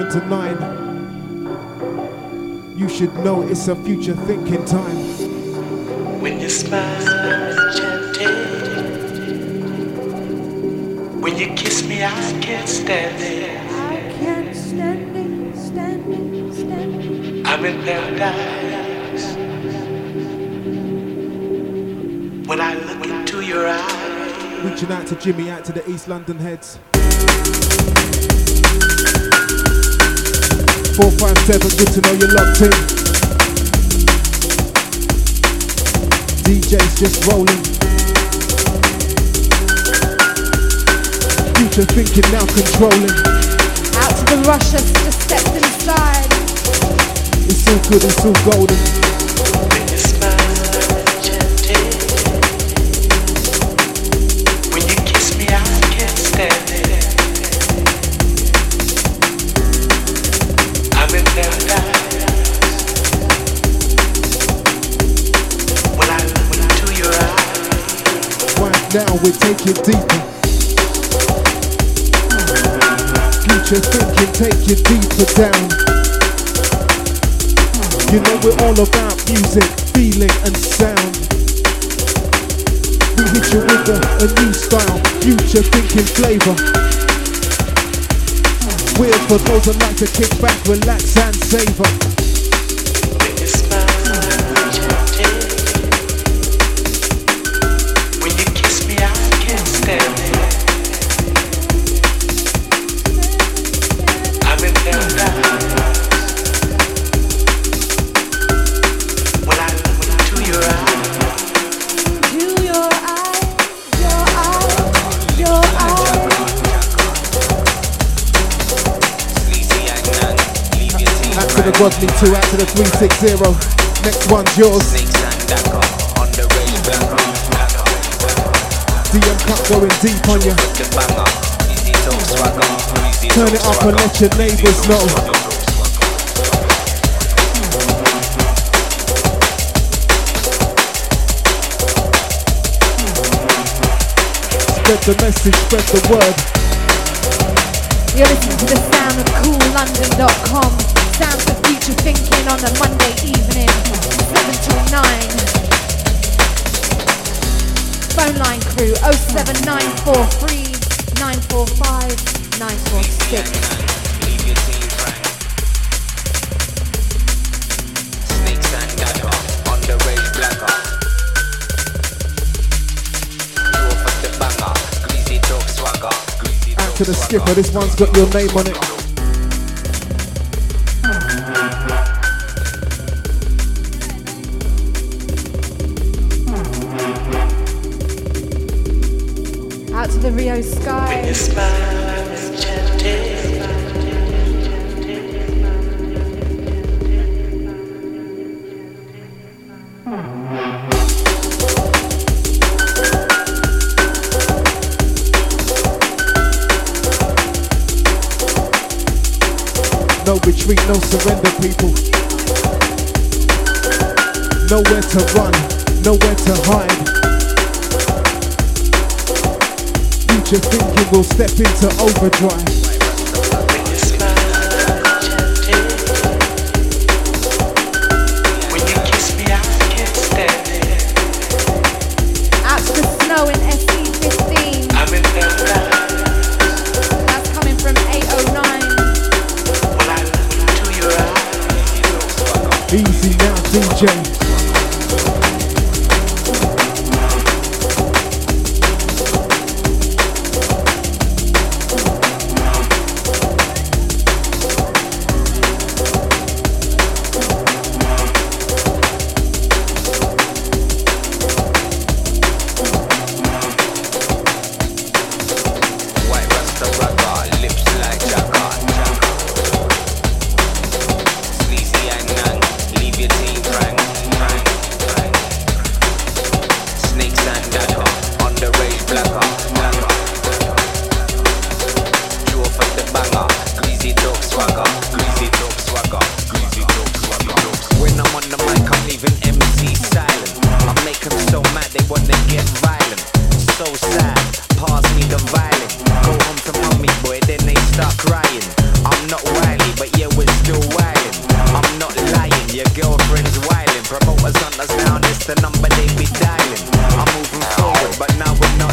to 9. You should know it's a future thinking time. When you smile enchanted, when you kiss me I can't stand it. I can't stand it, stand it, stand it. I'm in paradise when I look into your eyes. Reaching out to Jimmy, out to the East London heads. 457, good to know you're locked in. DJ's just rolling. Future thinking, now controlling. Out to the Russians, just stepped inside. It's all good, it's all golden. When you smile enchanted, when you kiss me I can't stand it. I'm in paradise when I look into your eyes. Right now we take it deeper. Future thinking, take it deeper down. You know we're all about music, feeling and sound. We hit you with a new style, future thinking flavor. We're for those that like to kick back, relax and savor. When you smile enchanted, when you kiss me I can't stand it. I'm in paradise when I look into your eyes. To your eyes, your eyes, your eyes. Out to the Godly 2, out to the 360. Next one's yours. DM cut going deep on you. Turn it up and let your neighbours know. Spread the message, spread the word. You're listening to the sound of CoolLondon.com. Sounds of future thinking on a Monday evening, 7 till 9. Phone line crew 07943 945 946. Out to the skipper, this one's got your name on it. Out to the Rio When you Sky. smile enchanted, No retreat, no surrender, people. Nowhere to run, nowhere to hide. Future thinking will step into overdrive. when you smile enchanted, when you kiss me I can't stand it. Out to the snow in SE15. I'm in paradise That's coming from 809. when I look into your eyes. Easy now, DJ. Sleazy and none, leave your team frank.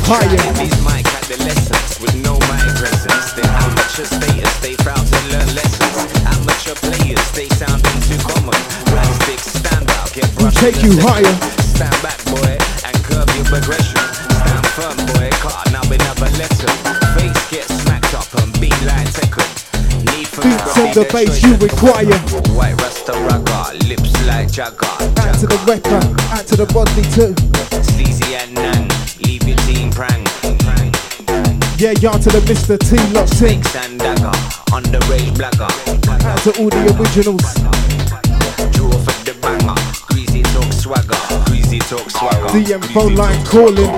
higher. These mic adolescents with no mic presence. Their amateur status, they fail to learn lessons. Amateur players, they sounding too common. Plastic stand out, get We brushed take in a you second. higher. Stand back, boy, and curb your progression. Stand firm, boy, car now another lesson. Face get smacked up and beat like Tekken. Need for Beats on the bass you require. White Rasta ragga, lips like Jagger. Out to the wrecker, out to the Bodley too. Sleazy and Nan, leave your team prang. Yeah, y'all to the Mr. T locked in. Snakes and dagger, underage blagger. Out to all the originals. Draw for the banger, greasy talk swagger, greasy talk swagger. DM phone line calling.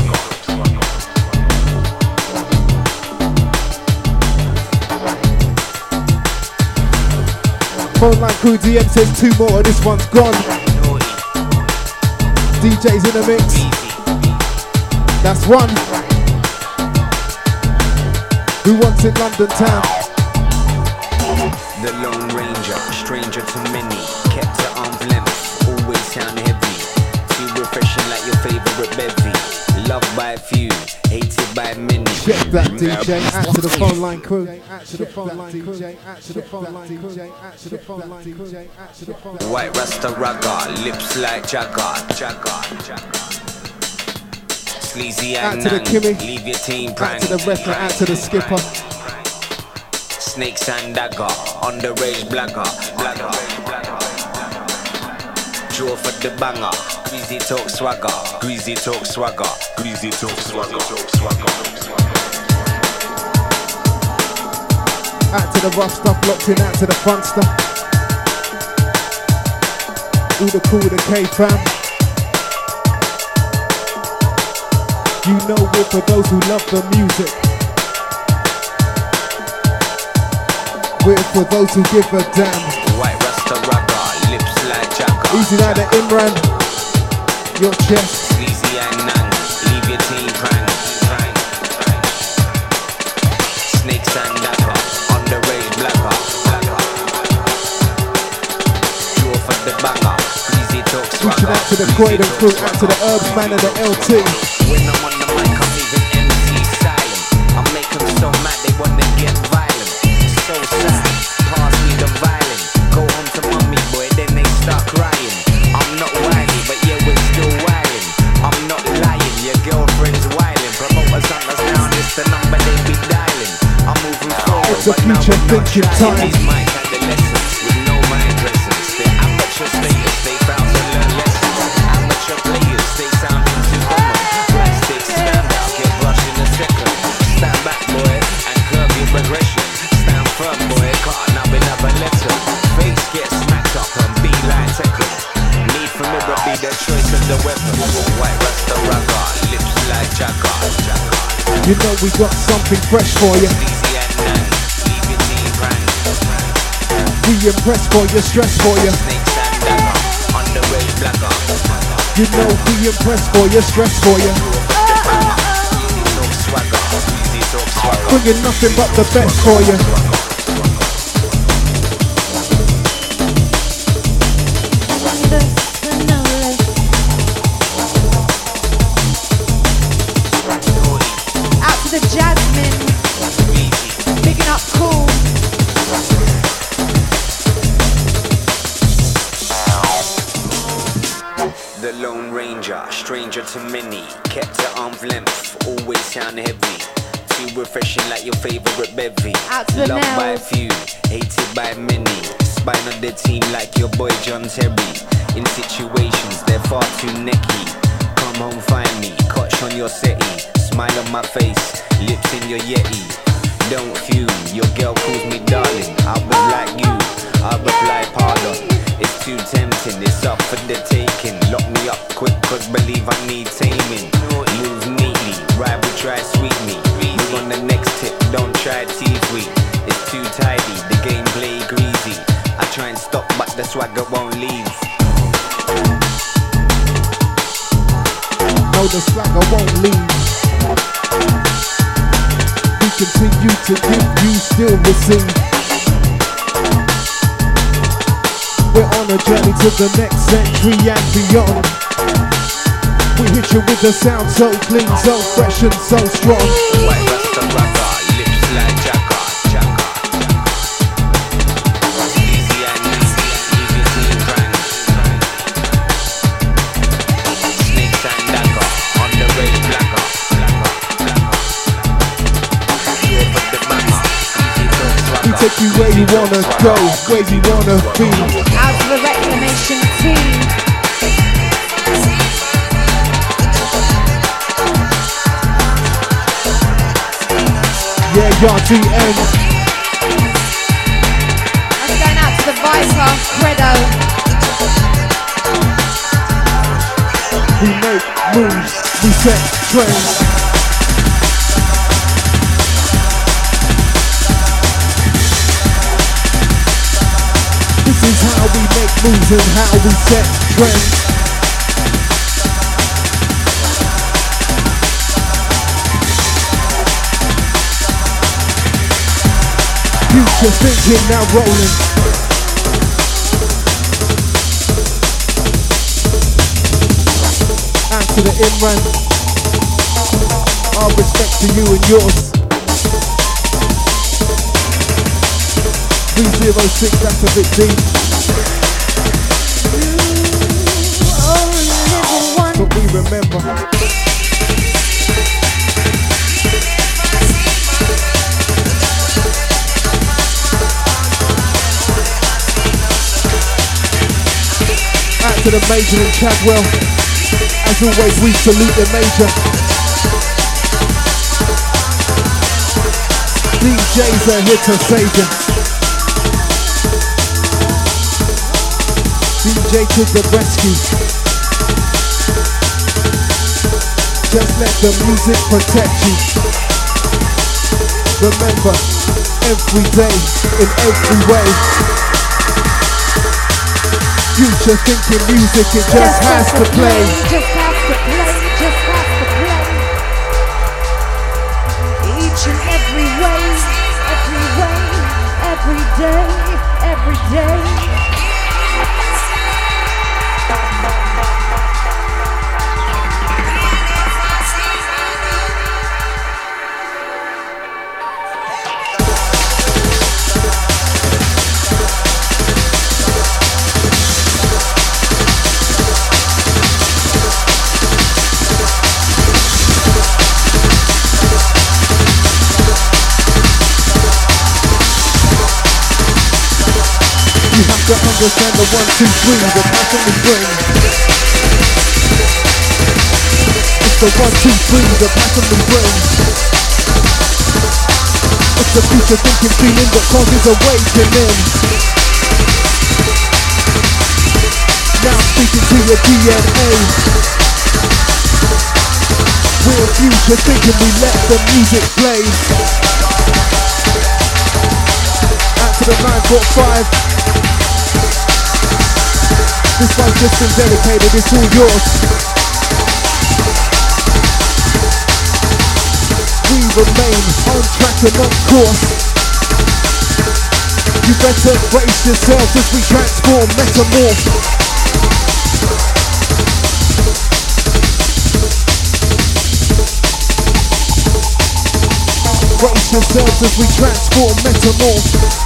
Phone line crew DM says 2 more, this one's gone. DJ's in the mix. That's one. Who wants it London town? The Lone Ranger, stranger to many, kept at arm's length, always sound heavy. Too refreshing like your favorite bevy. Loved by a few, hated by many. Check that DJ, out to the phone line crew. Out to the phone line DJ, out to the phone line DJ, out to the phone line DJ, out to the phone line. White Rasta ragga, lips like Jagger. Sleazy Out and to the Nan, Kimmy. leave your team prang. Out to the wrecker, out to the skipper. Snakes and dagger, underage blagger. Draw for the banger, greasy talk swagger, greasy talk swagger, greasy talk swagger. Out to the rough stuff, locked in, out to the front stuff. All the cool, the K fam. You know we're for those who love the music. We're for those who give a damn. White Rasta ragga, lips like Jagger. Easy now to Imran. Your chest. Sleazy and Nan, leave your team prang. Snakes and dagger, underage blagger. Draw for the banger, greasy talk Reaching swagger. out to the Croydon crew, out to the Herbs man and the LT. When I'm on the mic, I'm even MC silent. I make them so mad they wanna get violent. So sad, pass me the violin. Go home to mommy, boy, then they start crying. I'm not wily, but yeah, we're still wildin'. I'm not lying, your girlfriend's wildin'. Promoters hunt us down, it's the number they be dialing. I'm moving forward, It's a but now future I'm not thinking trying. time. These mic adolescents with no mind presence. They're amateur status, they found to learn lessons. Amateur players, they sounding too common. Plastic stand out, get brushed in a second. Stand back, boy, and curb your progression. Stand firm, boy, car now another lesson. Face get smacked up and be like Tekken. Need for mirror be the choice of the weapon. White Rasta ragga, lips like Jagger. You know we got something fresh for you. Easy and Nan, leave your team prang. We impress for you, stress for you. Snakes and dagger, underage blagger. You know we impress for you, stress for you. Easy talk swagger, easy talk swagger. Bringing nothing but the best for you. Out to the Jasmine, picking up cool. The Lone Ranger, stranger to many, kept at arm's length, always sound heavy. Too refreshing like your favorite bevy. Out to the Loved by a nails. few, hated by many. Spine on the team like your boy John Terry. In situations they're far too necky. Come home find me, clutch on your settee. Smile on my face, lips in your yeti. Don't fume, your girl calls me darling. I was like you, I reply pardon. It's too tempting, it's up for the taking. Lock me up quick, cause believe I need taming. Move neatly, rival try sweet me. Move on the next tip, don't try tease weak. It's too tidy, the gameplay greasy. I try and stop, but the swagger won't leave. No, the swagger won't leave. We continue to give, you still receive. We're on a journey to the next century and beyond. We hit you with the sound so clean, so fresh and so strong. White Rasta rocker, lips like Jagger, Jagger. Easy and easy, easy clean brand. Snakes and dagger, on the rail blacker, blacker, blacker. Here for the mama, easy to swagger. We take you where you wanna go, where you wanna be. Out to the reclamation team. Yeah, y'all DN. That's going out to the Viper, Credo. We make moves, we set trends. This is how we make moves and how we set trends. Future thinking now rolling. And to the Imran, our respect to you and yours. 306, that's a bit deep. But we remember. To the Major in Chadwell. As always, we salute the Major. DJs are here to save you. DJ to the rescue. Just let the music protect you. Remember, every day, in every way. Future thinking music, it just has to play. Just has to play, just has to play. Each and every way, every day, every day. To understand the 1, 2, 3, the passion we bring. It's the 1, 2, 3, the passion we bring. It's the future thinking feeling that causes awakening. Now speaking to your DNA. We're future thinking, we let the music play. Out to the 945. This one's just been dedicated, it's all yours. We remain on track and on course. You better brace yourself as we transform, metamorph. Brace yourselves as we transform, metamorph.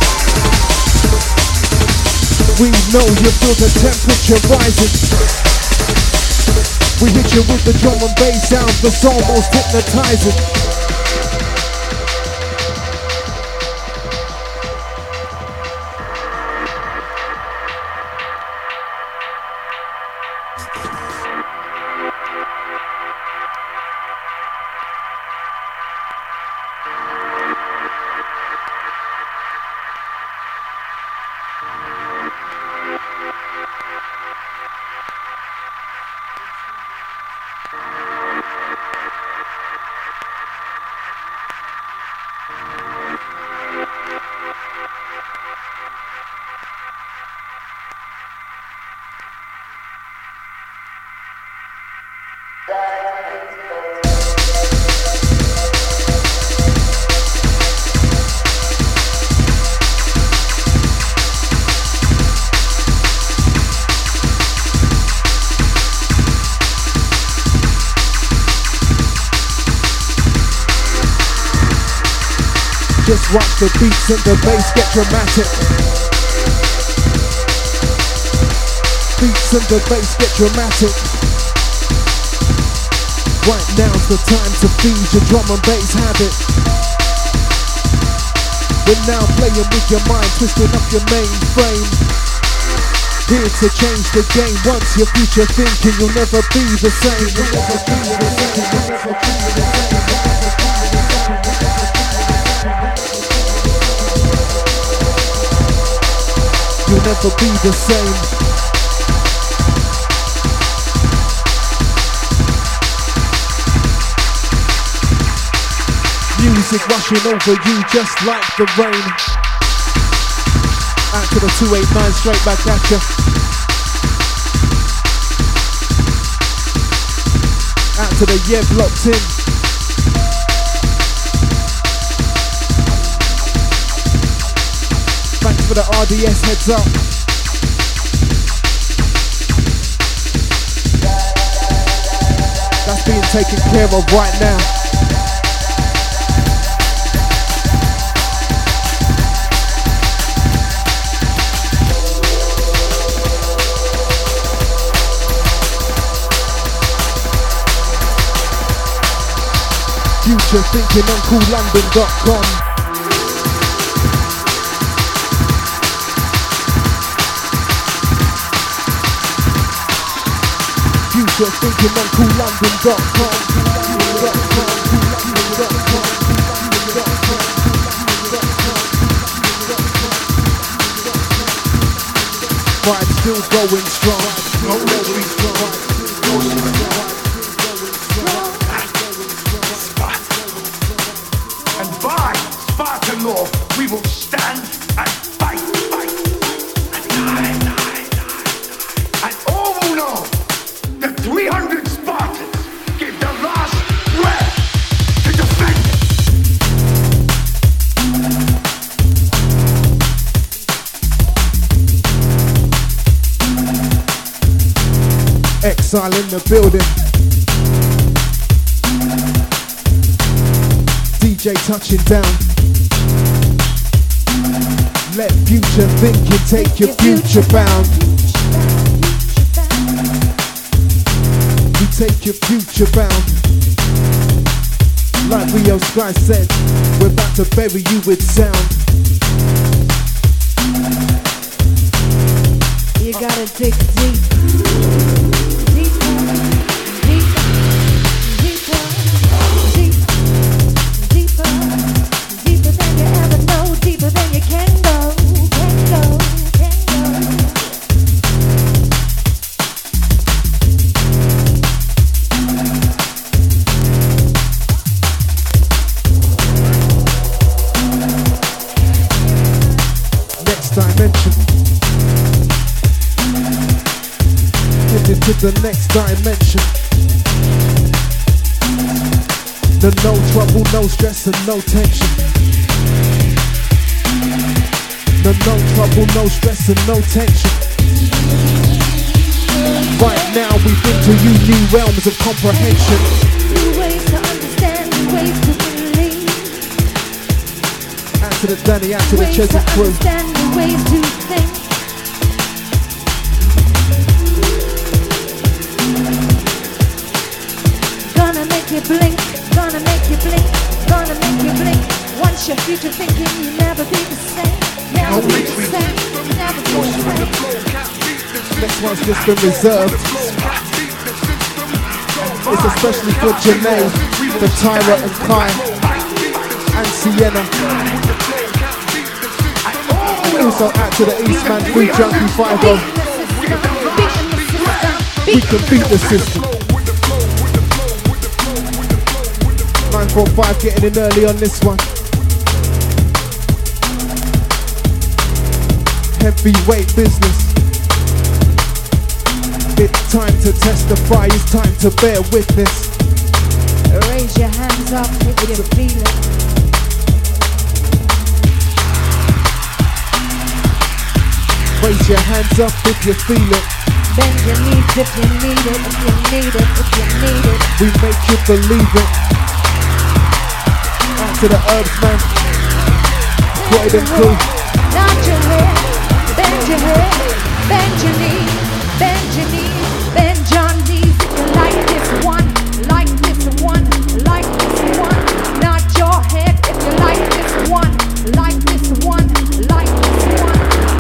We know you feel the temperature rising. We hit you with the drum and bass sound that's almost hypnotizing. Just watch the beats and the bass get dramatic. Beats and the bass get dramatic. Right now's the time to feed your drum and bass habit. We're now playing with your mind, twisting up your mainframe. Here to change the game. Once your future thinking, you'll never be the same. You'll never be the same. You'll never be the same. Music rushing over you just like the rain. Out to the 289, straight back at ya. Out to the Yev locked in. Thanks for the RDS heads up. That's being taken care of right now. Future thinking on CoolLondon.com. Future thinking on CoolLondon.com. Vibe still going strong. We will stand and fight. And all will know the 300 Spartans gave their last breath to defend it. Exile in the building. DJ touching down. Let future thinking take your future bound. You take your future bound. Like Rio Sky said, we're about to bury you with sound. You gotta dig deep. Deeper than you ever know, deeper than you can go. Dimension. Headed to the next dimension. The no trouble, no stress and no tension. The no trouble, no stress and no tension. Right now we've been to you new realms of comprehension. New ways to understand, new ways to believe. Out to the Danny, out to the Chesney crew. Ways to think. Gonna make you blink, gonna make you blink, gonna make you blink. Once your future thinking, you never be the same. Never be the same, never be the same. Next one's just been reserved. It's especially for Janae, for Tyra and Kai, and Sienna. Also out to the Eastman Food Junkie 5-0. We can beat the system. 945 getting in early on this one. Heavyweight business. It's time to testify, it's time to bear witness. Raise your hands up if you feel it. Raise your hands up if you feel it. Bend your knees if you need it, if you need it, if you need it. We make you believe it. Out to the herbs, man. Void and crew. Nod your head, bend your head, bend your knee, bend your knee, bend your knees. If you like this one, like this one, like this one. Nod your head if you like this one, like this one, like this one.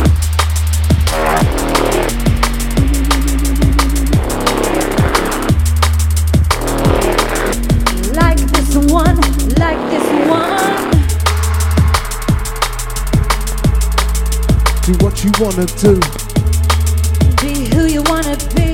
Like this one, like this one. Do what you wanna do. Be who you wanna be.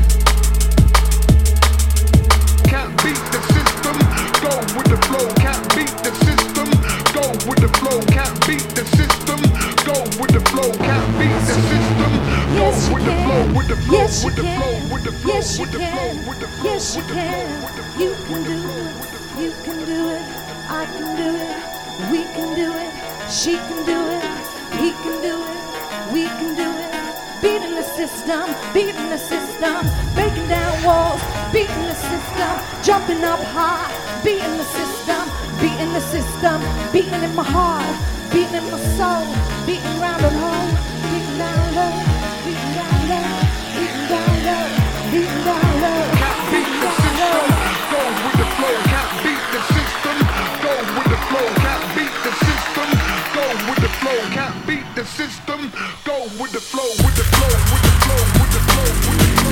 Can't beat the system, go with the flow. Can't beat the system, go with the flow. Can't beat the system, go with the flow. Can't beat the system, go Yes, you with the can. flow, with the flow, Yes, you with the can. flow, with the flow, Yes, you with the flow, can. with the flow, Yes, you with the can. flow, with the flow. You can do it. You can do it. I can do it. We can do it. She can do it. He can do it. We can do it. Beating the system. Beating the system. Breaking down walls. Beating the system. Jumping up high. Beating the system. Beating the system. Beating in my heart. Beating in my soul. Beating round and home. Beating down low. Beating down low. Beating down low. Beating down low. Can't beat the system, go with the flow. Can't beat the system, go with the flow. Can't beat the system, go with the flow. Can't beat the system, go with the flow, with the flow, with the flow, with the flow, with the flow.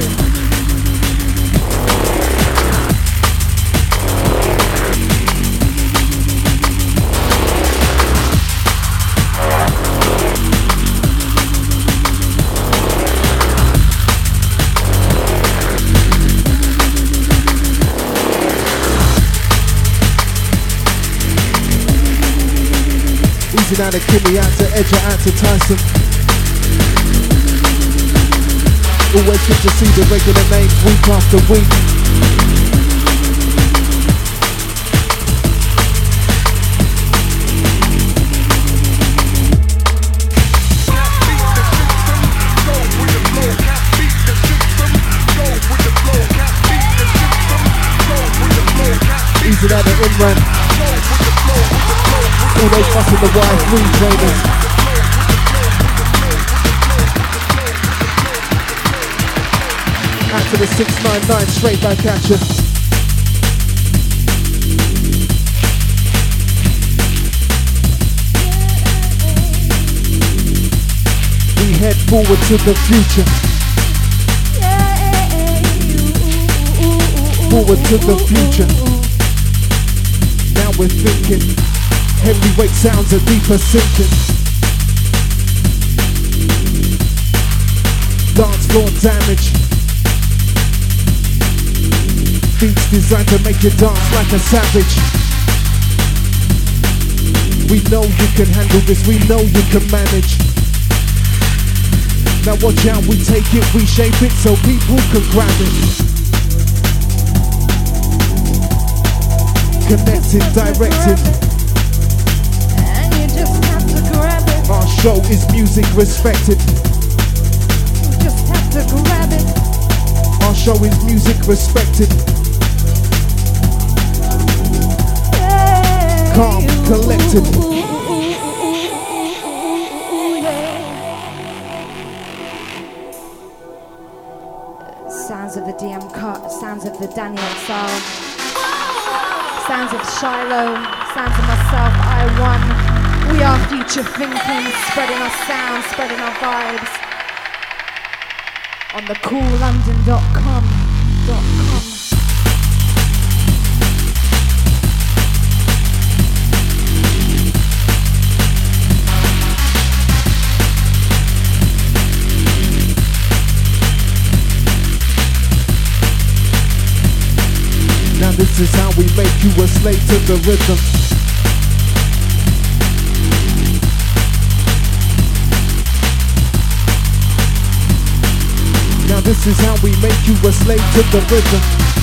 Easy now to Kimmy, out to Edger, out to Tyson. Always good to see the regular names week after week. Easy now to Imran. All those busting the wire, free traders. Out to the 699, straight back at you. We head forward to the future. Forward to the future. Now we're thinking. Heavyweight sounds are deeper sinking. Dance floor damage. Beats designed to make you dance like a savage. We know you can handle this, we know you can manage. Now watch out, we take it, we shape it so people can grab it. Connected, directed. And you just have to grab it. Our show is music respected. You just have to grab it. Our show is music respected. Calm, collected. Sounds of the DM cut, sounds of the Daniel sound, sounds of Shiloh, sounds of myself, I1. We are future thinking, spreading our sound, spreading our vibes on the coollondon.com. Now this is how we make you a slave to the rhythm. Now this is how we make you a slave to the rhythm.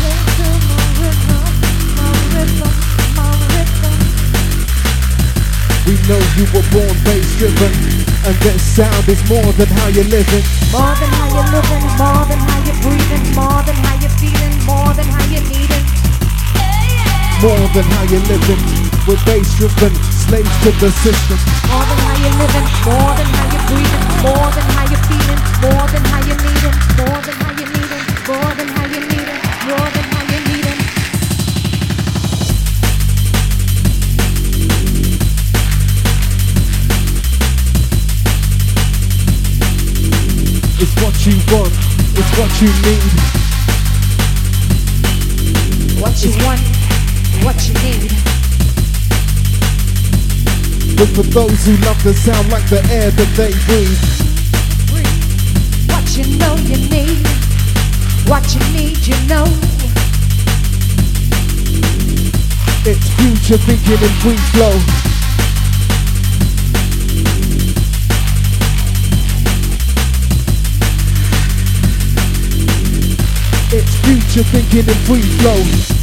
We know you were born bass driven, and that sound is more than how you're living. More than how you're living, more than how you're breathing, more than how you're feeling, more than how you're needing. More than how you're living. We're bass driven, slaves to the system. More than how you're living, more than how you're breathing, more than how you're feeling, more than how you're needing, more than how you're needing, more than how you're needing, more than how you're needing. It's what you want, it's what you need. What you want, what you need. But for those who love the sound like the air that they breathe. What you know you need, what you need you know. It's future thinking in free flow. It's future thinking in free flow.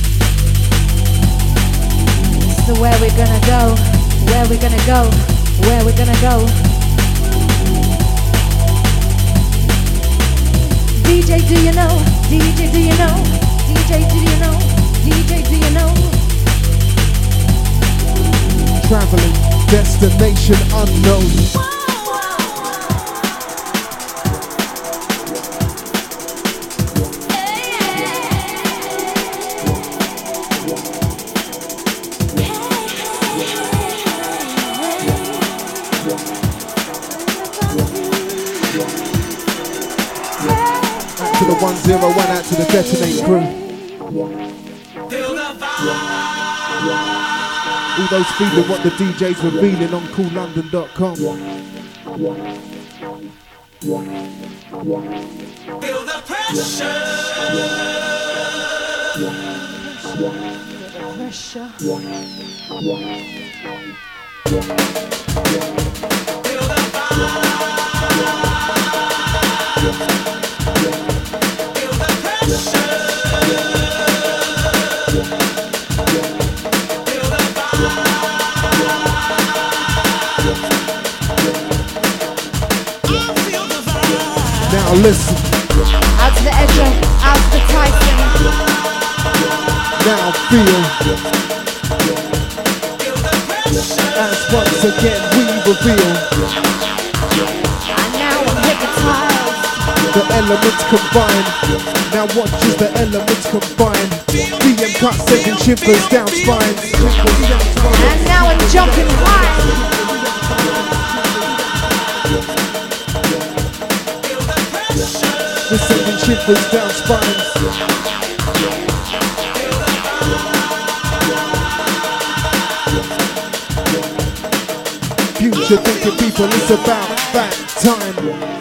So where we're gonna go, where we're gonna go, where we're gonna go. DJ, do you know? DJ, do you know? DJ, do you know? DJ, do you know? Traveling, destination unknown. To the 101, out to the Detonate crew. All those feeling what the DJ's revealing on CoolLondon.com. Feel the pressure. Now listen. Out to the Edger, out to the Tyson. Now feel. As once again we reveal. And now I'm hypnotized. The elements combine. Now watch as the elements combine. DM cut sending shivers down spines. And now I'm jumping high. We're sending shivers down spines. Future thinking people, it's about that time.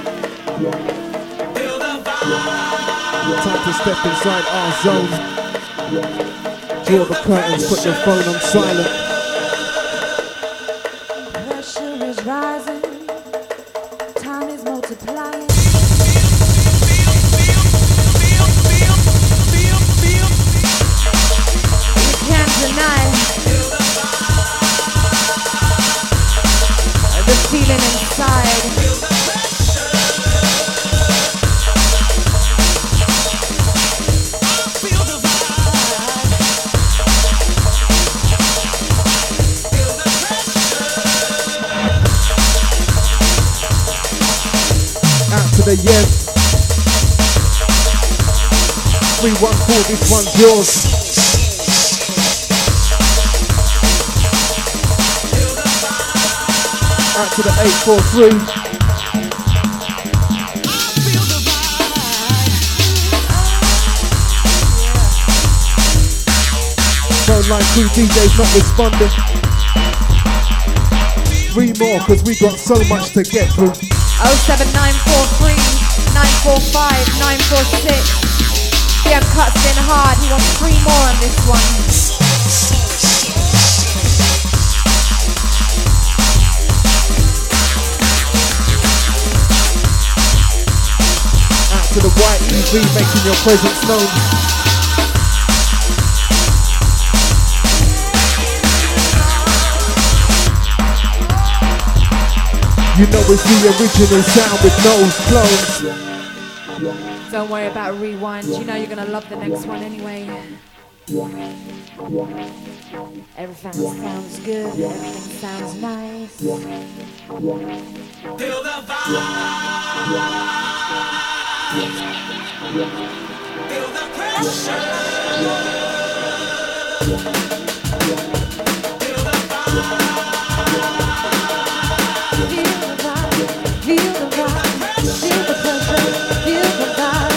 Time to step inside our zone. Draw the curtains, put your phone on silent. Pressure is rising. Time is multiplying. You can't deny the feeling inside. To the yes. 314, this one's yours. Out to the 843. Phone line crew DJs not responding. 3 more, cause we got so much to get through. 07943 945 946. DM cuts in hard. He wants 3 more on this one. Out to the white EV making your presence known. You know it's the original sound with no clones. Don't worry about rewind. You know you're gonna love the next one anyway. Everything sounds good, everything sounds nice. Feel the vibe. Feel the pressure. Feel the vibe. Feel the vibe, feel the pressure, feel the vibe.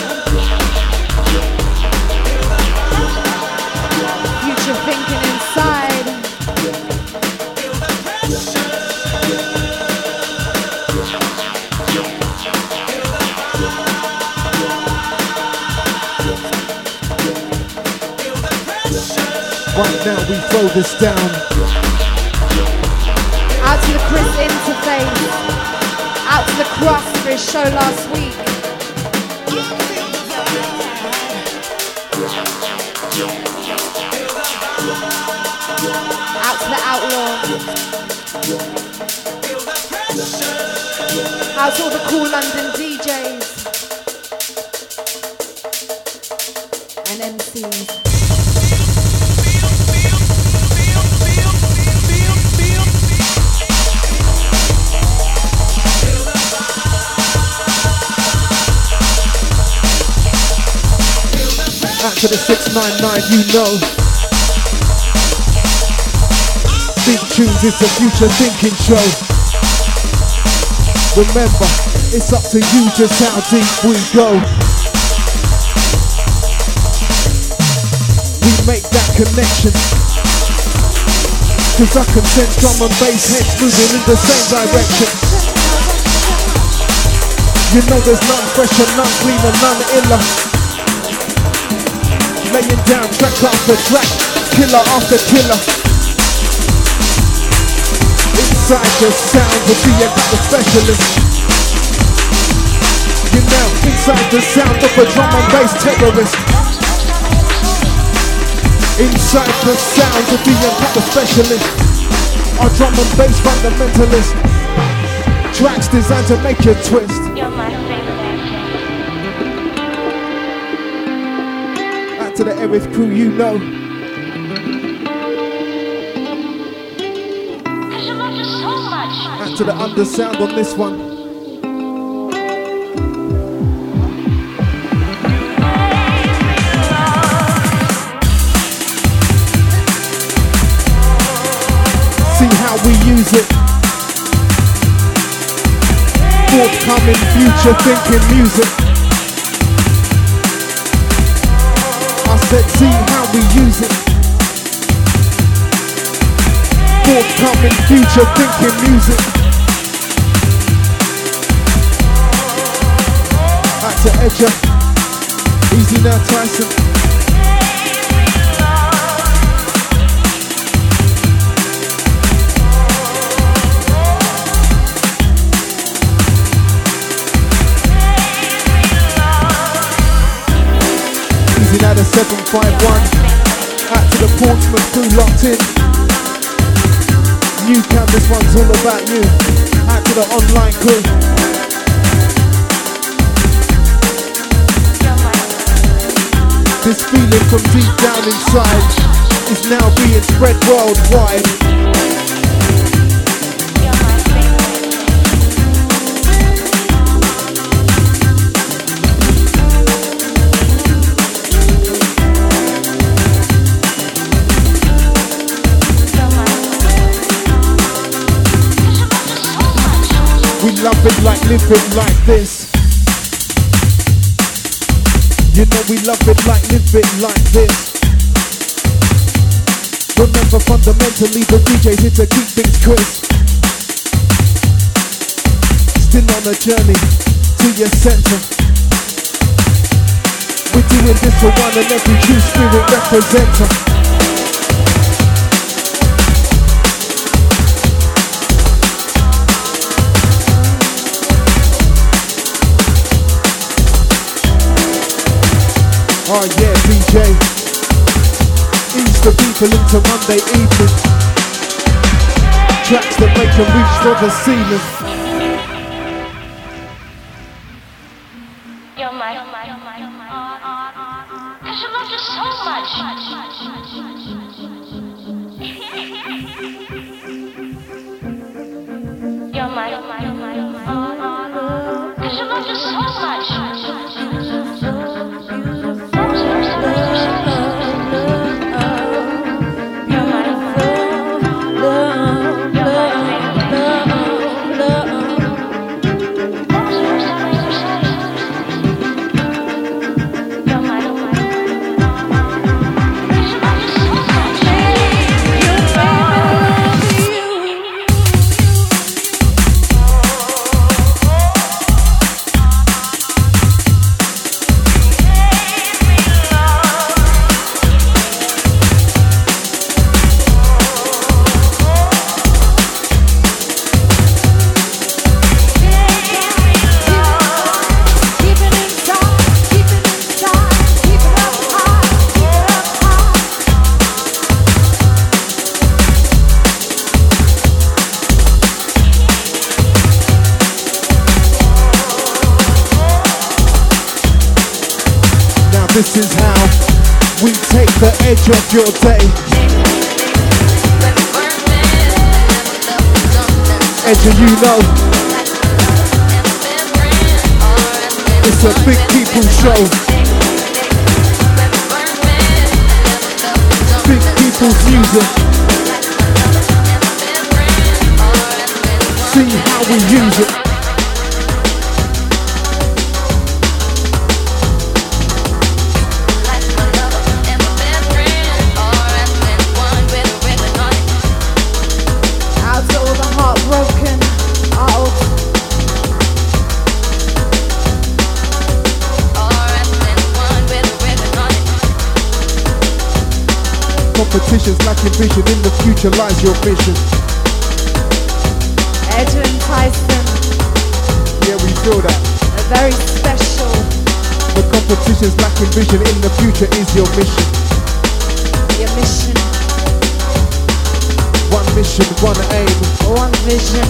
Future thinking inside. Feel the pressure. Right now we throw this down. Out to the Chris interface. Out to the Cross for his show last week. Out to the Outlaw. Out to all the cool London DJs and MCs. Out to the 699, you know. Big tunes, it's a future thinking show. Remember, it's up to you just how deep we go. We make that connection. Cause I can sense drum and bass heads moving in the same direction. You know there's none fresher, none cleaner, none iller. Laying down track after track, killer after killer. Inside the sound of being the specialist. You know, inside the sound of a drum and bass terrorist. Inside the sound of being the specialist. Our drum and bass fundamentalist. Tracks designed to make you twist. You're my favorite. To the Erith crew, you know. And to the undersound on this one. See how we use it. Forthcoming, future thinking music. See how we use it. Forthcoming, future thinking music. Back to Edger. Easy now, Tyson. Now the 751, out to the Portsmouth crew locked in. New Camp, this one's all about you. Out to the online crew. This feeling from deep down inside is now being spread worldwide. Love it like, live it like this. You know we love it like, live it like this. Remember fundamentally the DJ's here to keep things crisp. Still on a journey to your center. We're doing this for one and every true spirit representer. Oh yeah, DJ. Ease the people into Monday evening. Tracks that make them reach for the ceiling. You're my Because I love you so much. You're my. Because I love you so much. This is how we take the edge off your day. Edge and you know it's a big people show. Big people's music. See how we use it. Competitions lacking vision, in the future lies your vision. Edge and Tyson. Yeah, we feel that. Very special. The competitions lacking vision, in the future is your mission. Your mission. One mission, one aim. One vision.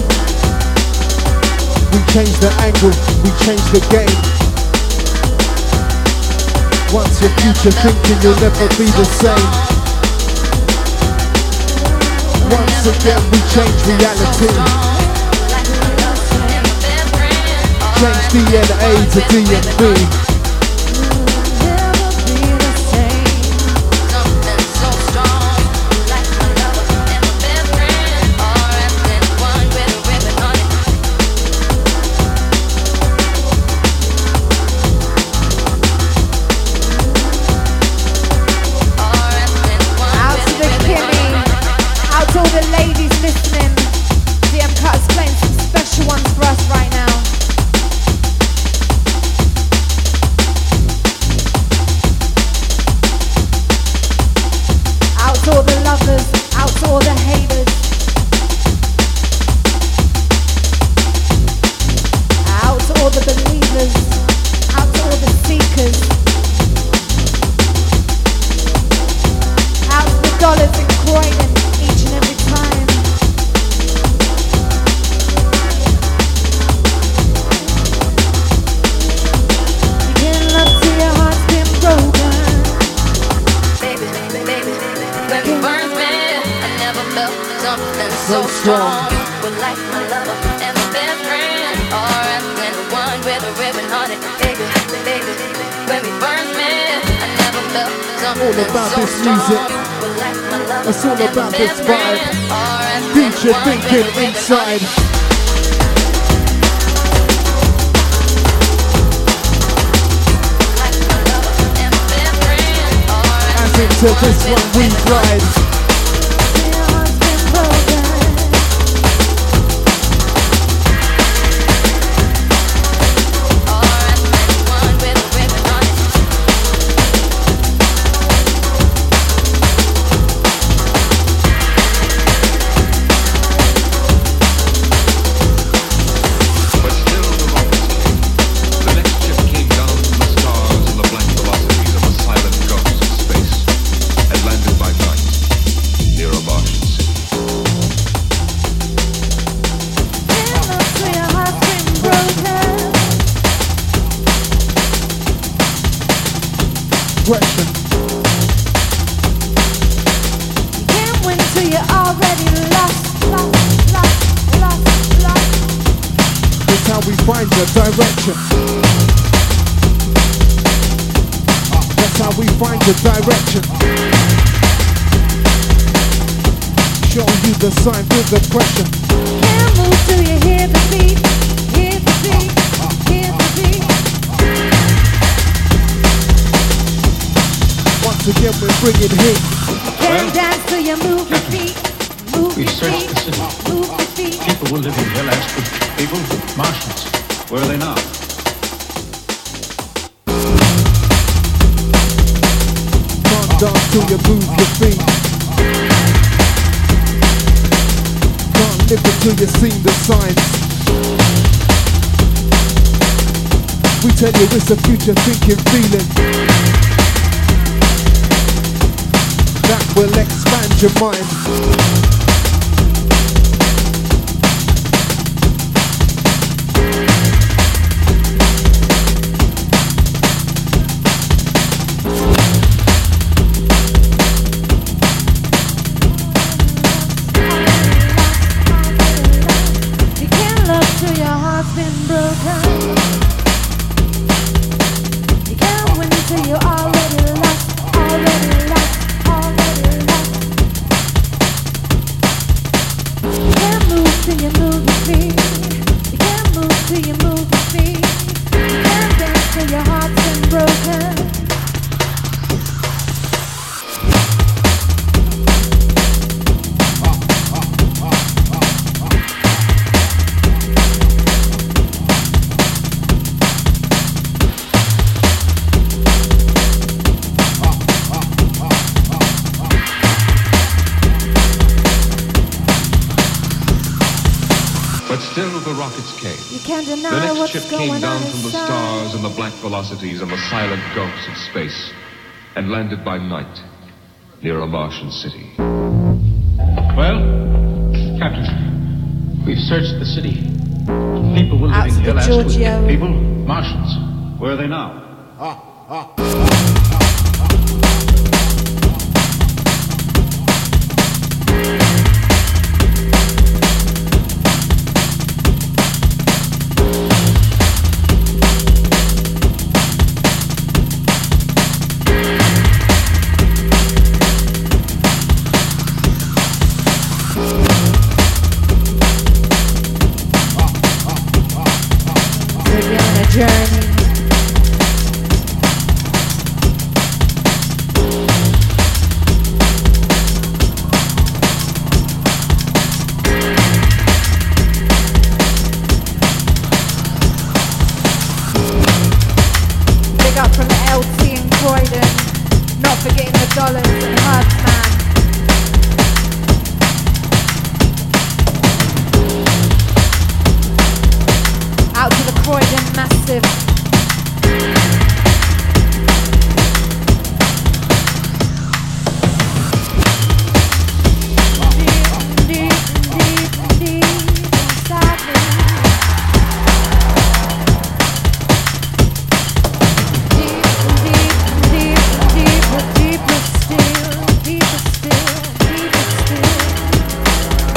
We change the angle, we change the game. Once your future thinking, you'll never be the same. Once again we change reality. Change DNA to DMV. All the ladies listening, DM Cut's playing some special ones for us right now. Out to all the lovers, out to all the haters. Out to all the believers, out to all the seekers. Out to the dollars in Croydon. Each and every time. You get love till your heart's been broken. Baby, when you burn me, I never felt something so strong. But like my lover and my best friend, or as when the one with a ribbon on it. Baby, when you burn me, I never felt something all about so this strong. music. It's all about this vibe. Future thinking inside. As into this one we ride. Your heart's been broken. Question. a direction. That's how we find a direction. Showing you the sign, feel the pressure. Can't move till you hear the beat, hear the beat, hear the beat. Once again we bring it here. Can't dance till you move your feet, move We your searched feet, the city. move your feet. People were living here last week. People, Martians. Where are they now? Can't dance till you move your feet. Can't live until you see the signs. We tell you it's a future thinking feeling that will expand your mind. You can't love till your heart's been broken. You can't win till you already lost, already lost, already lost. You can't move till you move your feet. You can't move till you move your feet. You can't dance till your heart's been broken. But still the rockets came. You can't The deny next what's ship going came down on from the inside. stars and the black velocities and the silent gulfs of space and landed by night near a Martian city. Well, Captain, we've searched the city. People were Out living to here the last Giorgio. week. People, Martians. Where are they now? Take you on a journey. Big up from the LT in Croydon. Not forgetting the dollars and herbs, man. Out to the Croydon Massive. Deep, deep, deep inside me. Deep, deep, deeper, deeper still, deeper still, deeper still.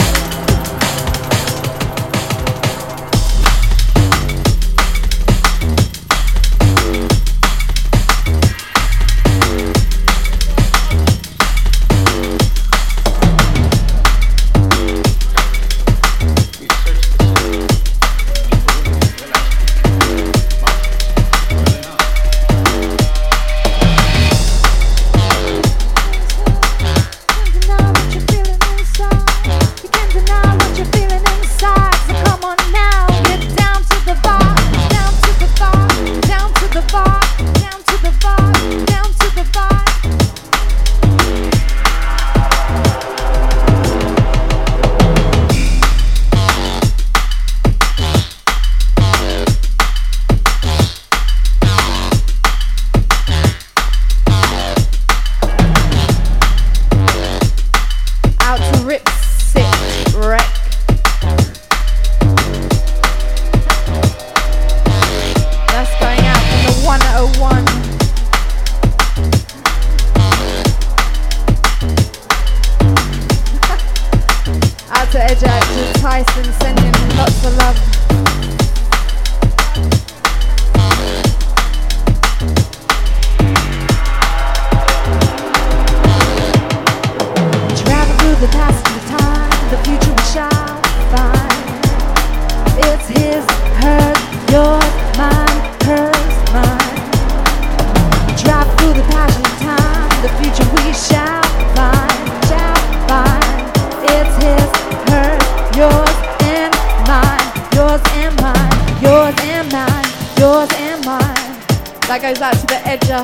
mine. That goes out to the edger.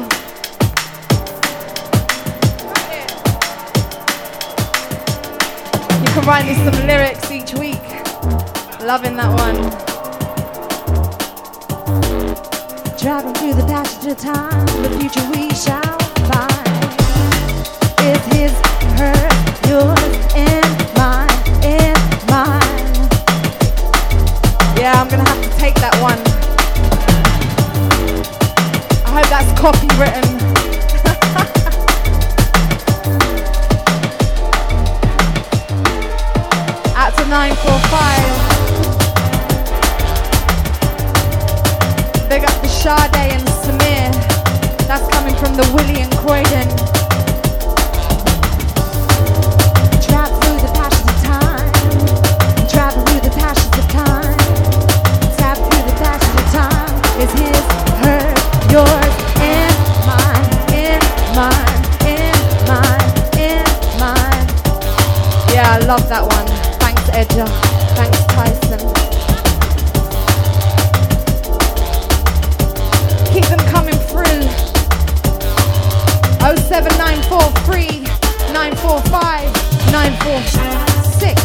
You can write me some lyrics each week. Loving that one. Driving through the passage of time, the future we shall find. It's his, hers, yours, and mine, Yeah, I'm gonna have to take that one. I hope that's copywritten. Out to 945. Big up the Sade and Samir. That's coming from the Willie and Croydon. Travel through the passions of time. Travel through the passions of time. Tap through the passions of time. It's his, hers, yours, and mine, mine. Yeah, I love that one. Thanks, Edger. Thanks, Tyson. Keep them coming through. 07943 945 946.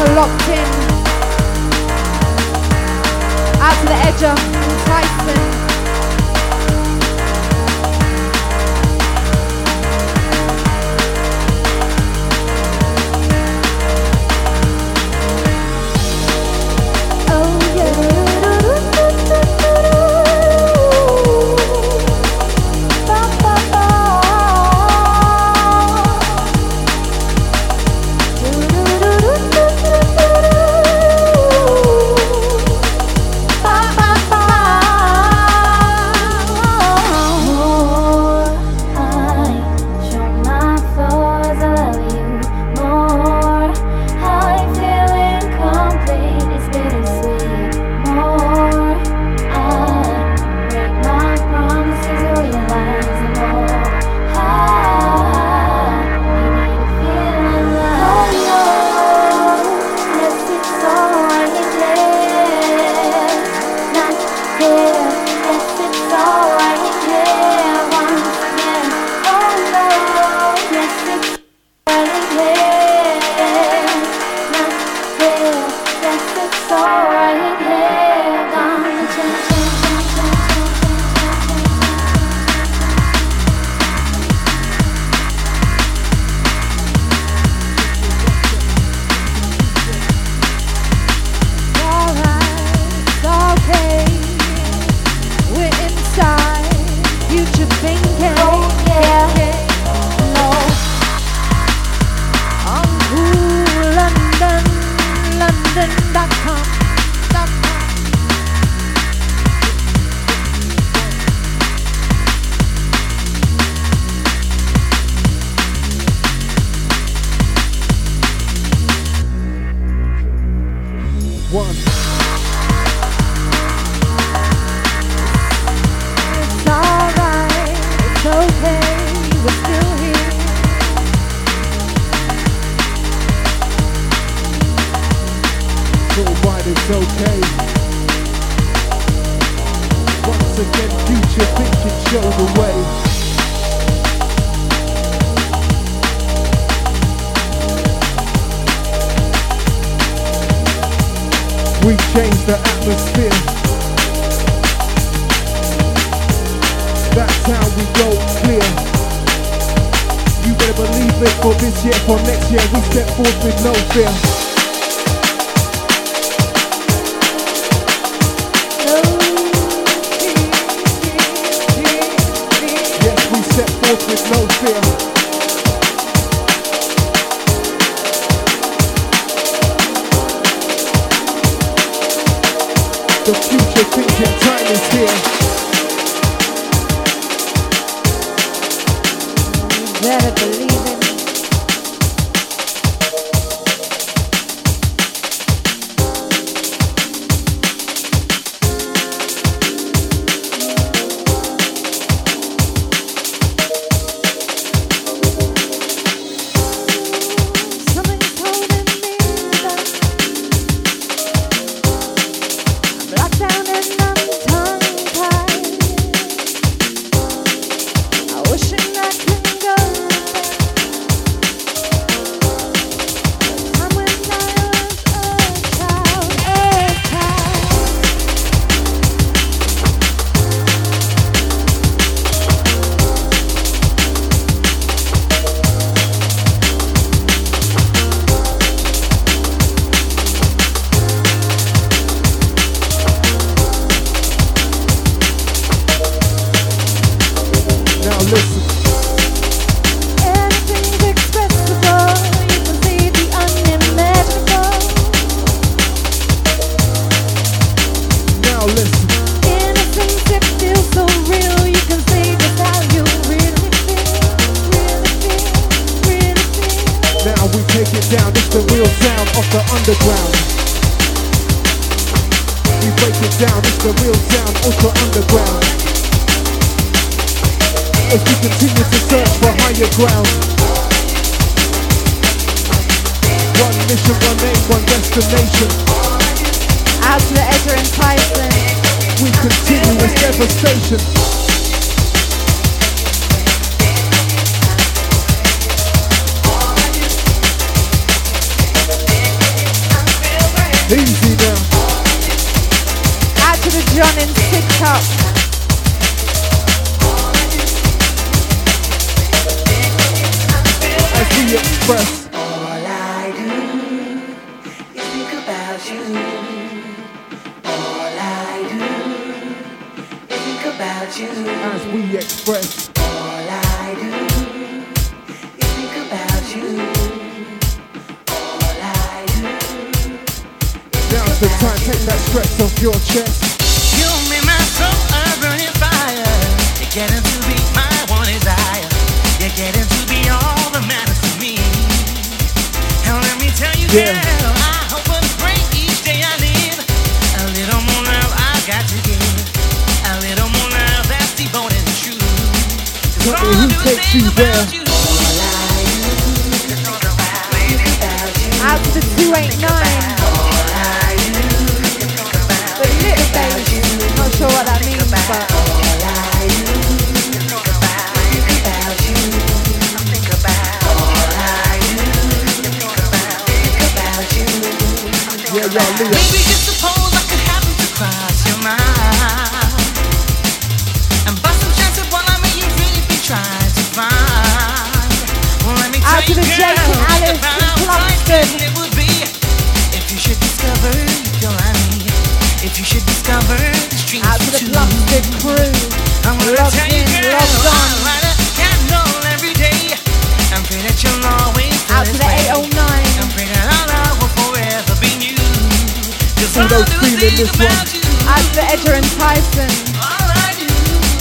are locked in. Out to the Edger and Tyson. Easy now. Out to the John in TikTok. As we express. All I do is think about you. All I do is think about you. As we express. All I do is think about you. All I do. Now's the time, take that stress off your chest. You made my soul a burning fire. You're getting to be my one desire. You're getting to be all that matters to me. And let me tell you, Yeah. girl, I hope and pray each day I live. A little more love I got to give. A little more love that's devoted and true. 'Cause Tell all me I who do is takes think you there. about you. Out to the 289. The little bass. Not sure what that means, but Yeah, Leah. Maybe just suppose I could happen to cross your mind and bust some chances while I may you really be trying to find. Well, let me out tell to you, the Jake and girl, Alice about in how Plumstead. exciting it would be if you should discover you're me. If you should discover the streets Out to the too. Plumstead crew. I'm gonna Logged tell you, in, girl, logged I on. light a candle every day and pray that you'll always feel Out to this the way. 809. And pray that our love will forever be new. 'Cause Who all I knows do is feeling think this one? about you. Out to the Edger and Tyson. All I do.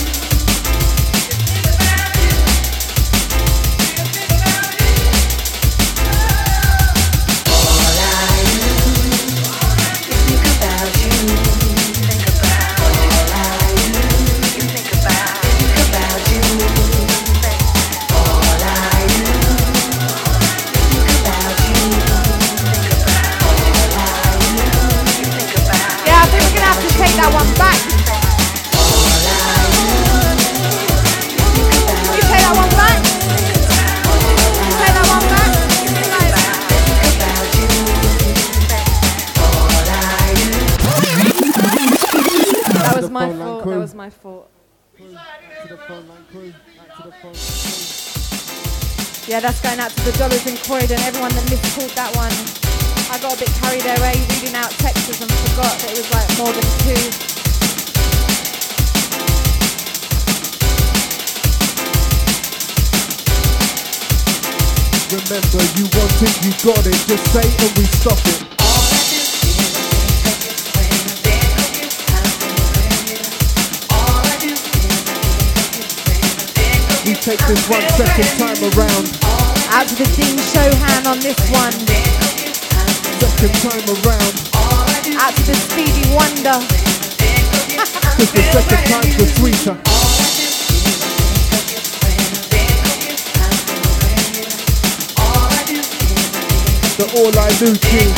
Yeah, I think we're gonna have to take that one back. Can you take that one back? Take that one back. That was my fault. That was my fault. To the phone line crew. Back to the phone line Yeah, that's going out to the Dollars in Croydon. Everyone that miscalled that one. I got a bit carried away reading out texts and forgot that it was like more than two. Remember, you want it, you got it. Just say and we stop it. We take this one second time around. Out to the Dean Shohan on this one. Second time around. Out to the Speedy Wonder. Cause the second time's the sweeter. The all I do tune.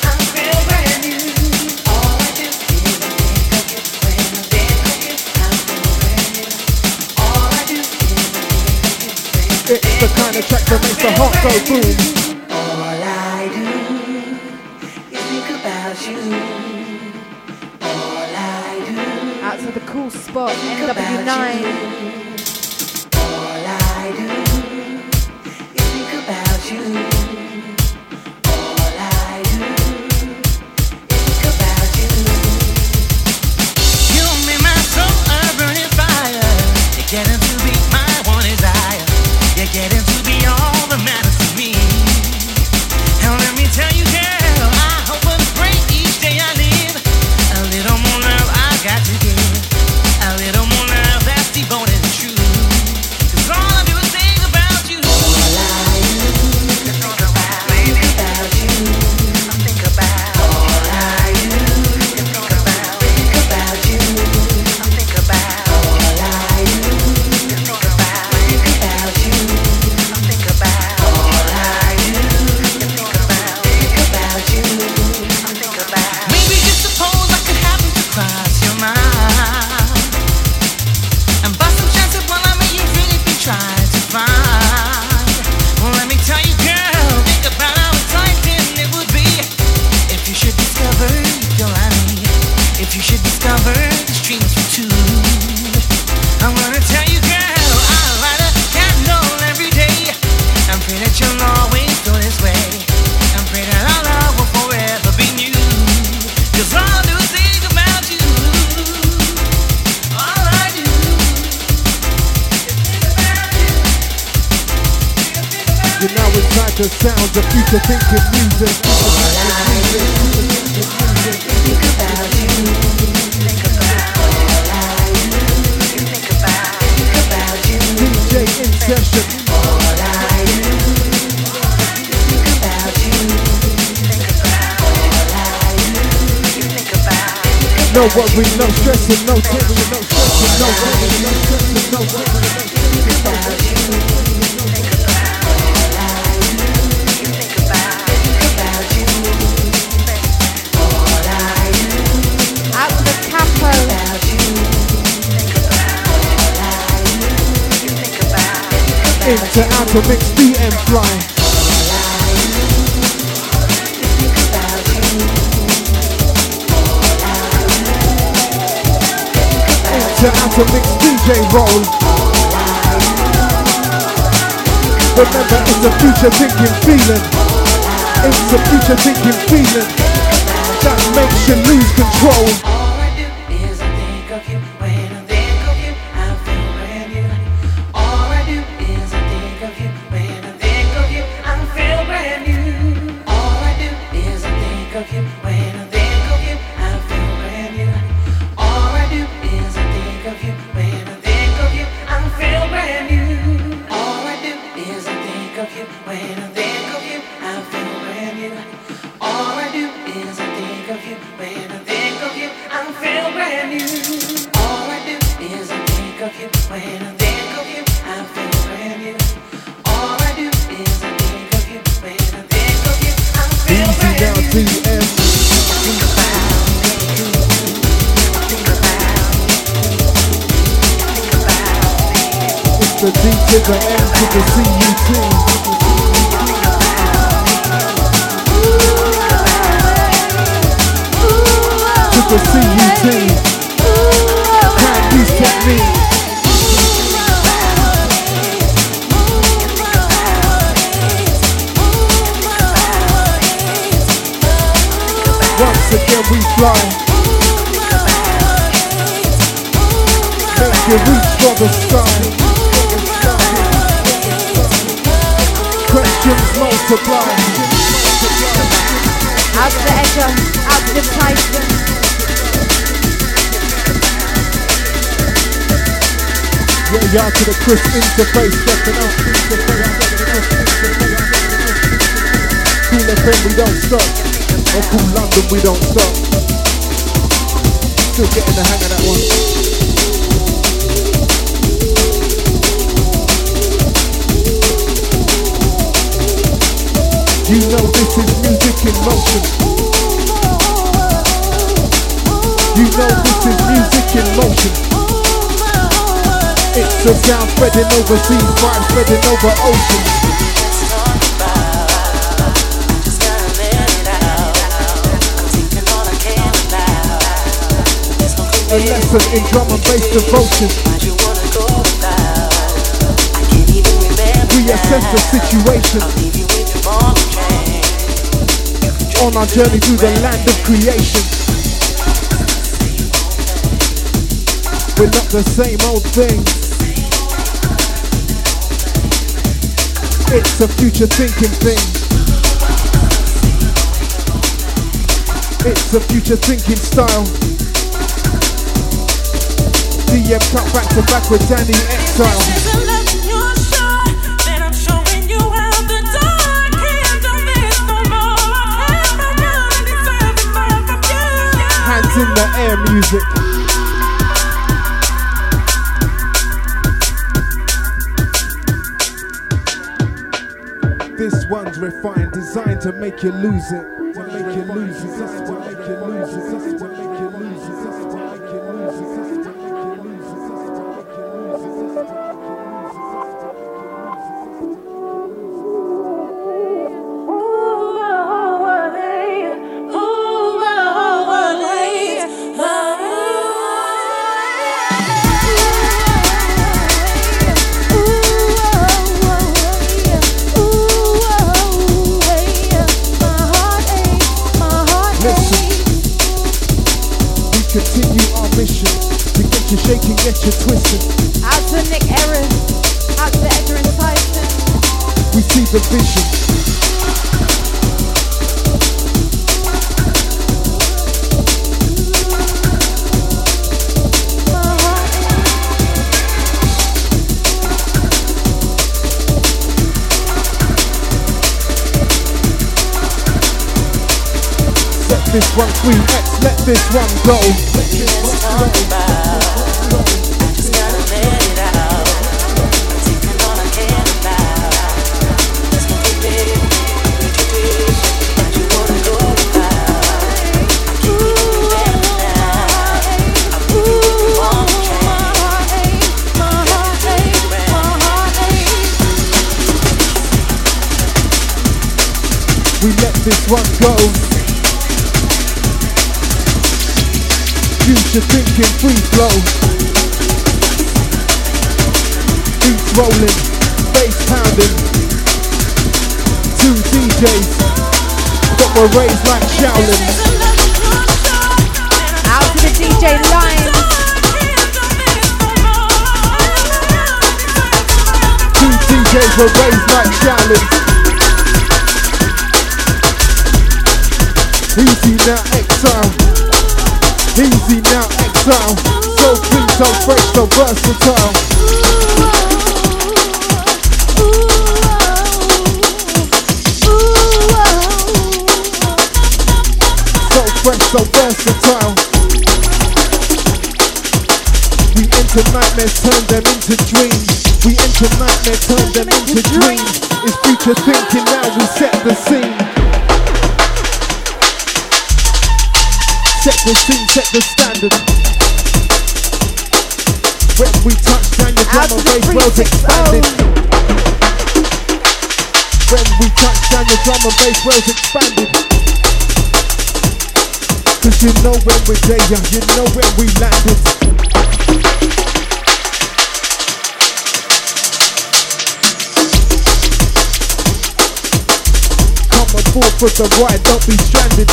It's the kind of track that makes the heart go boom. All I do is think about you. All I do Out to the cool spot, think about NW9. you. All I do is think about you. All I do is think about you. You made my soul a burning fire. You're getting to be my one desire. You're getting to be all that matters to me. And let me tell you, girl, I hope and pray each day I live. A little more love I got to give. A little more love that's devoted and true. you should discover this dream's for two. I'm gonna tell you, girl, I light a candle every day and pray that you'll always go this way and pray that our love will forever be new. 'Cause all I do is think about you. All I do is think about you. You're now inside the sounds of future thinking music. Think about you. Think about you. DJ in session. All I do. Think about you. No worry, no stressing, no tension, no stressing, no worry, no stressing, no worry, no stressing. Out with the capo. Into Atomic DM Fly. Into Atomic DJ Roll. Remember, it's a future thinking feeling. It's a future thinking feeling that makes you lose control. All I do is I think of you. When I think of you, I feel brand new. All I do is I think of you. When I think of you, I feel brand new. All I do is I think of you. When I think of you, I feel brand new. All I do is I think of you. When I think of you, I feel brand new. All I do is I think of you. When I think of you, I feel brand new. All I do is I think of you. When I think of you, I feel brand new. All I do is I think of you. When I think of you, I feel brand new. All I do is I think of you. When I think of you, I feel Easy brand now, new. DM. It's the D to the M to the CUT. To the CUT. Can't use technique. Once again we fly. Make you reach for the sky. Questions multiply. Out to the edge, out to the Tyson. Yeah, to the Chris interface, stepping up. Cool FM, we don't stop. Or Cool London, we don't stop. Still getting the hang of that one. You know this is music in motion. You know this is music in motion. It's a sound spreading overseas, vibe spreading over oceans. A lesson in drum and bass devotion. We assess the situation on our journey through the land of creation. We're not the same old thing. It's a future thinking thing. It's a future thinking style. DM cut back to back with Danny Exile. Hands in the air music. This one's refined, designed to make you lose it. To make you lose it. To make you lose it. To make you lose it. To make you lose it. Ooh, listen. We continue our mission to get you shaking, get you twisting. Out to Nick Aaron, out to Edgar and Tyson. We see the vision. This one 3X, let this one go. Let's talk about. I just gotta let it out. Taking all I can about. Let's go get big, but you wanna go about. I can't keep it better now. I'm thinking you on the train. We let this one go. Future thinking, free flow. Beats rolling, bass pounding. 2 DJs that were raised like Shaolin. Out to the DJ Lion. 2 DJs were raised like Shaolin. Easy now, exile. Easy now, exile. So clean, so fresh, so versatile. So fresh, so versatile. We enter nightmares, turn them into dreams. We enter nightmares, turn them into dreams. It's future thinking now, we set the scene. Set the scene, set the standard. When we touch down, your drum and bass world's expanded. When we touch down, your drum and bass world's expanded. Cause you know when we're there, you know when we landed. Come on board for the ride, don't be stranded.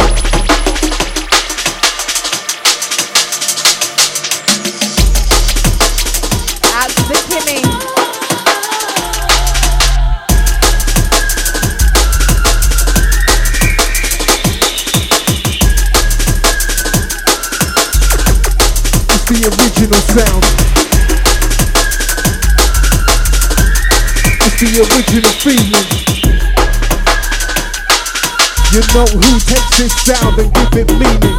The original sound. It's the original feeling. You know who takes this sound and give it meaning.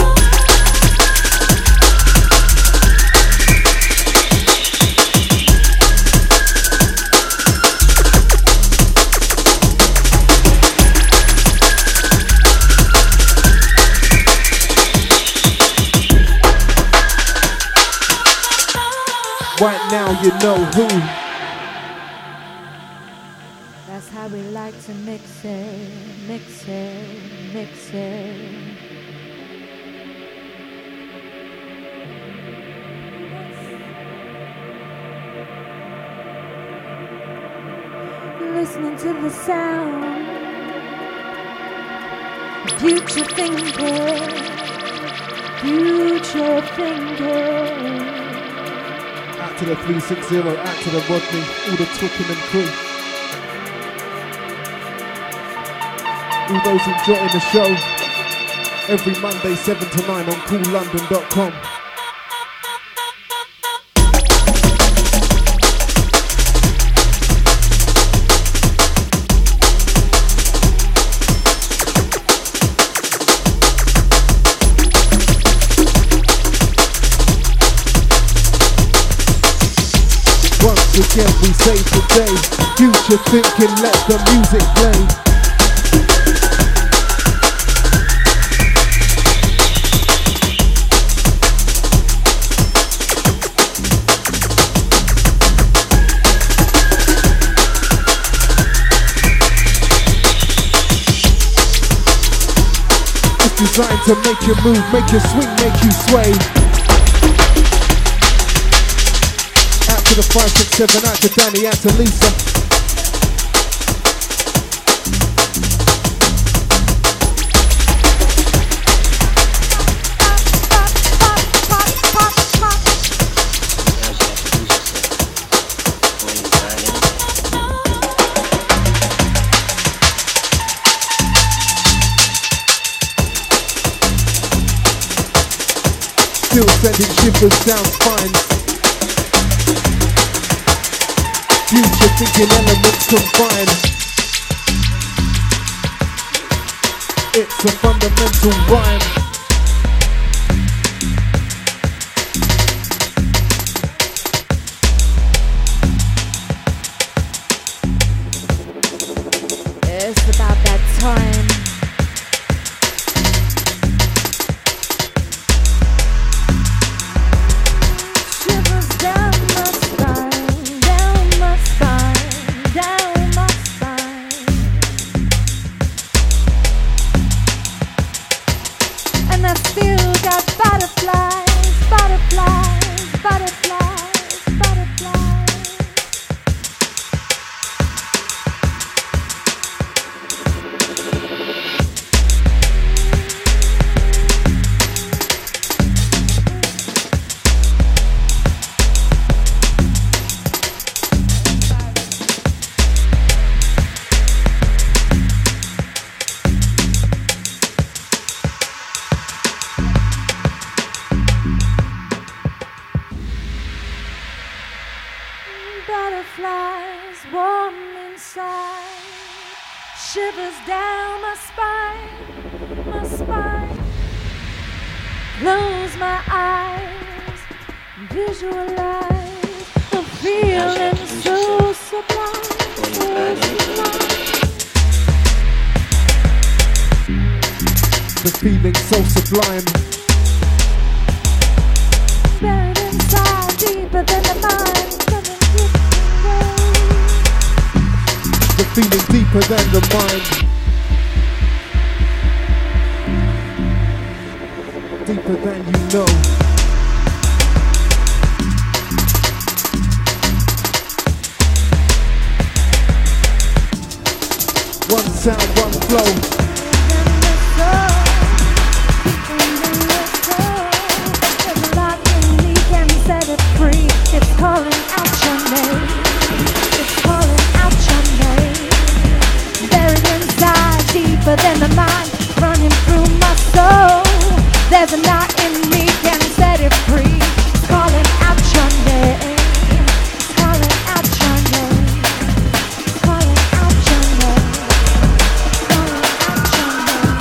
Right now you know who. That's how we like to mix it, mix it, mix it. Listening to the sound, future thinking, future thinking. Out to the 360, out to the Rodney, all the Twickenham crew. All those enjoying the show. Every Monday 7 to 9 on coollondon.com. Again we save the day. Future thinking, let the music play. It's designed to make you move, make you swing, make you sway. To the 567, out to Danny, out to Lisa. Still sending shivers down spines. Future thinking elements combine. It's a fundamental rhyme. It's about that time. Shivers down my spine, down my spine, down my spine. And I still got butterflies, butterflies, butterflies, butterflies. Butterflies warm inside, shivers down my spine, my spine. Close my eyes, visualize the feeling so sublime, so sublime. The feeling so sublime. Buried inside, deeper than the mind. The feeling deeper than the mind. Deeper than you know. One sound, one flow. There's a lot in me can set it free. It's calling out your name. It's calling out your name. Buried inside, deeper than the mind, running through my soul. There's a knot in me, can set it free. It's calling out your name. It's calling out your name. It's calling out your name. It's calling out your name.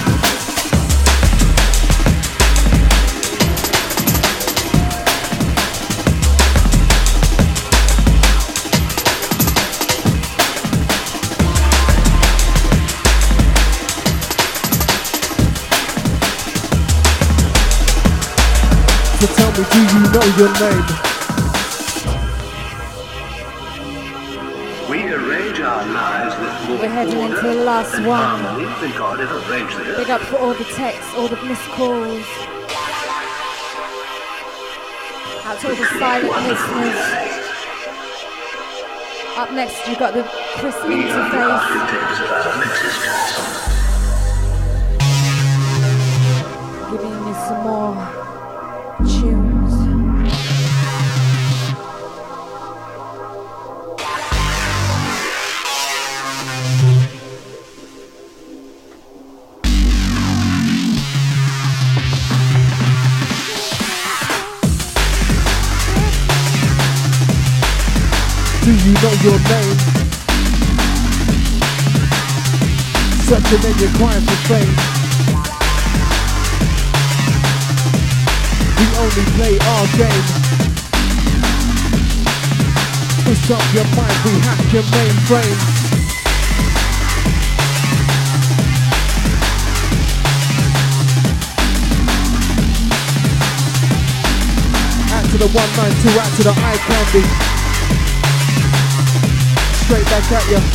So tell me, do you know your name? We arrange our lives with more We're heading into order the last and one. harmony than God ever arranged the earth. Big up for all the texts, all the missed calls. Out to all the silent listeners. Up next, you've got the Chris We are the interface. architects of our existence. Giving me some more tunes. Do you know your name? Searching and you're crying for fame. We only play our game. Twist up your mind, we hack your mainframe. Out to the 192, out to the eye candy. Straight back at ya.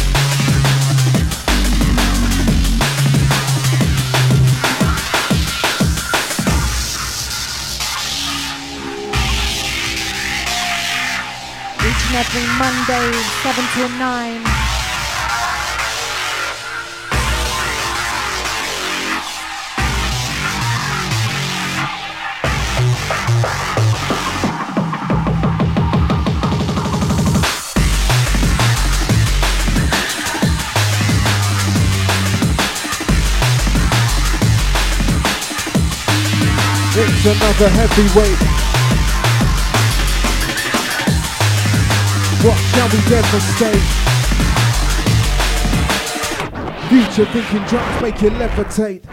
Each and every Monday, 7 till 9. It's another heavyweight. What shall we devastate? Future thinking drums make you levitate.